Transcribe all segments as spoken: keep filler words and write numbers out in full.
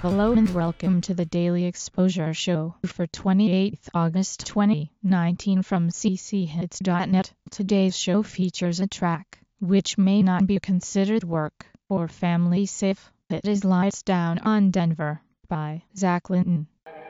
Hello and welcome to the Daily Exposure Show for twenty-eighth August twenty nineteen from c c hits dot net. Today's show features a track which may not be considered work or family safe. It is Lights Down on Denver by Zach Linton.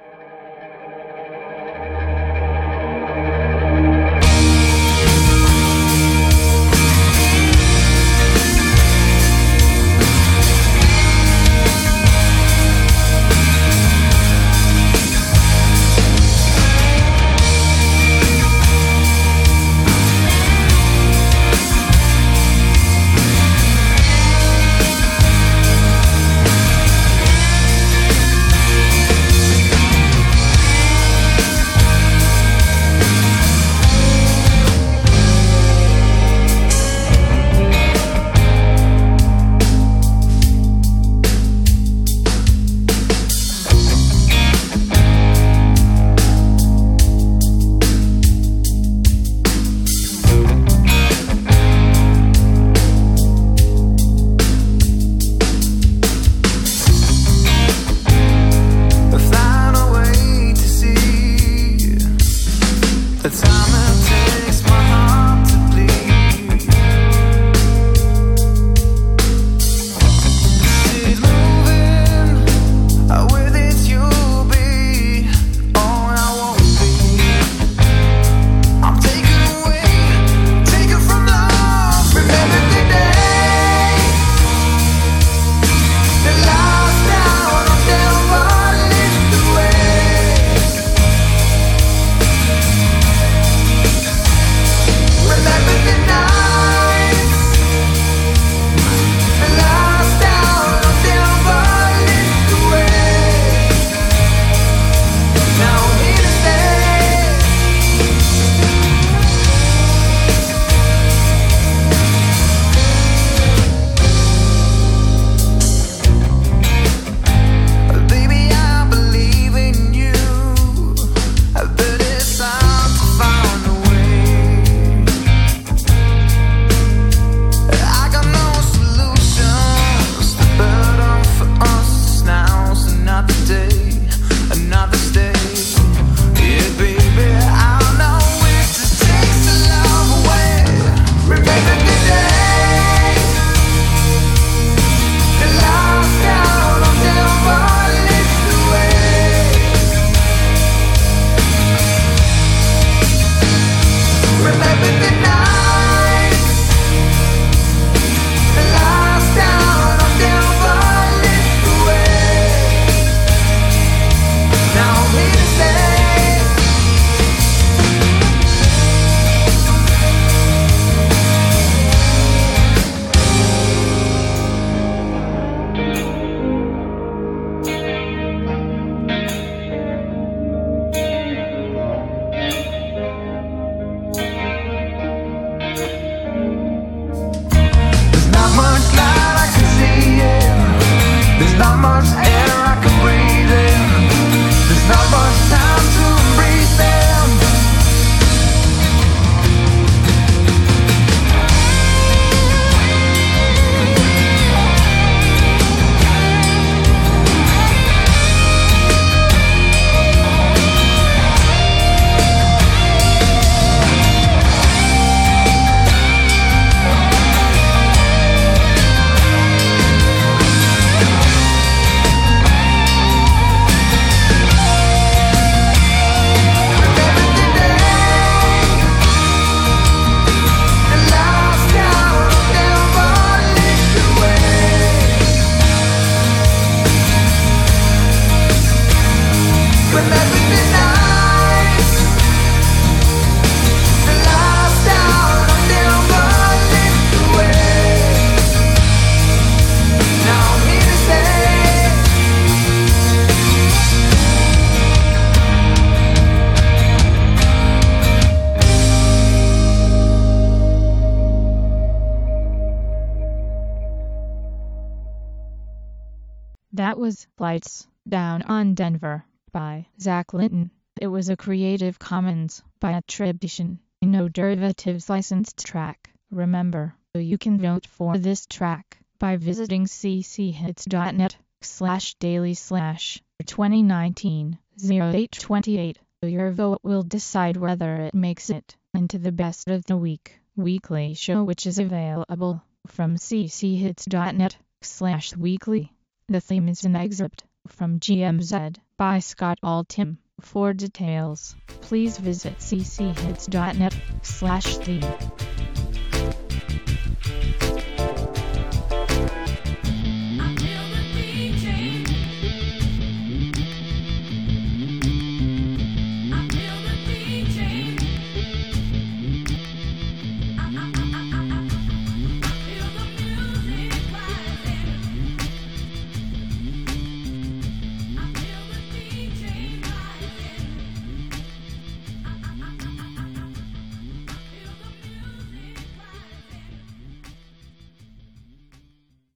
That was Lights Down on Denver by Zach Linton. It was a Creative Commons by attribution, no derivatives licensed track. Remember, you can vote for this track by visiting c c hits dot net. slash daily slash twenty nineteen oh eight twenty-eight. Your vote will decide whether it makes it into the best of the week weekly show, which is available from cchits.net slash weekly. The theme is an excerpt from G M Z by Scott Altham. For details, please visit cchits.net slash theme.